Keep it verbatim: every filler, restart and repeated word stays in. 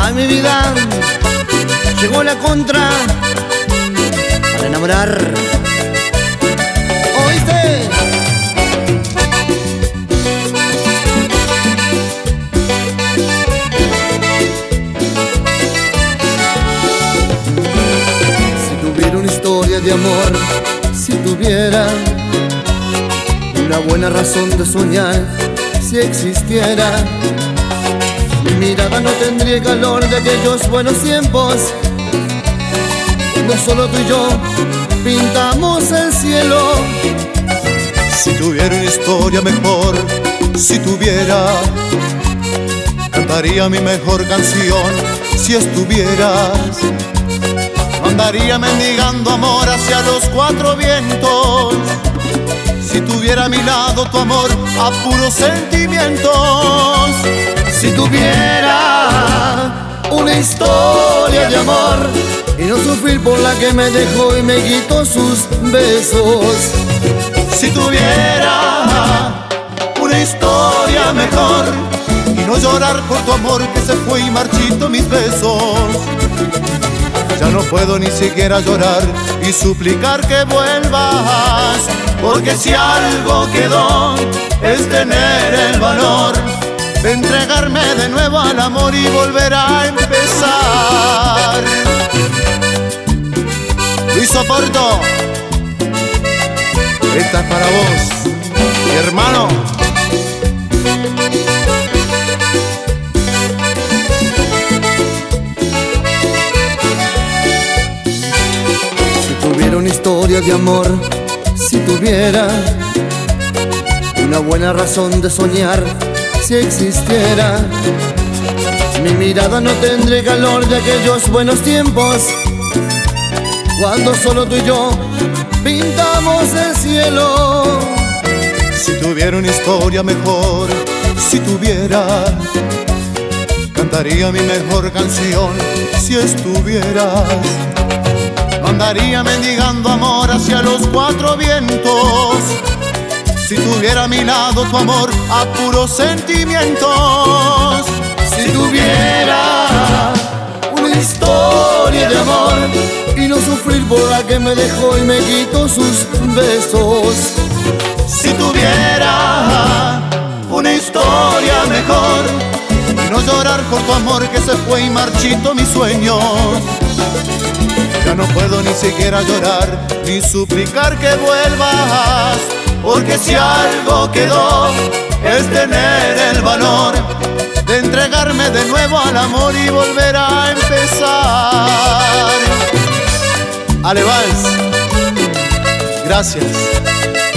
A mi vida llegó la contra para enamorar. ¿Oíste? Si tuviera una historia de amor, si tuviera una buena razón de soñar, si existiera, mi mirada no tendría el calor de aquellos buenos tiempos, no solo tú y yo pintamos el cielo. Si tuviera una historia mejor, si tuviera, cantaría mi mejor canción. Si estuvieras, andaría mendigando amor hacia los cuatro vientos. Si tuviera a mi lado tu amor a puros sentimientos. Si tuviera una historia de amor y no sufrir por la que me dejó y me quitó sus besos. Si tuviera una historia mejor y no llorar por tu amor que se fue y marchito mis besos. Ya no puedo ni siquiera llorar y suplicar que vuelvas, porque si algo quedó es tener el valor de entregarme de nuevo al amor y volver a empezar. Luis Oporto, esta es para vos, mi hermano. Si tuviera una historia de amor, si tuviera una buena razón de soñar, si existiera, mi mirada no tendría calor de aquellos buenos tiempos, cuando solo tú y yo pintamos el cielo. Si tuviera una historia mejor, si tuviera, cantaría mi mejor canción. Si estuvieras, andaría mendigando amor hacia los cuatro vientos. Si tuviera a mi lado tu amor a puros sentimientos. Si tuviera una historia de amor y no sufrir por la que me dejó y me quitó sus besos. Si tuviera una historia mejor y no llorar por tu amor que se fue y marchito mis sueños. Ya no puedo ni siquiera llorar ni suplicar que vuelvas, porque si algo quedó es tener el valor de entregarme de nuevo al amor y volver a empezar. Ale Valls, gracias.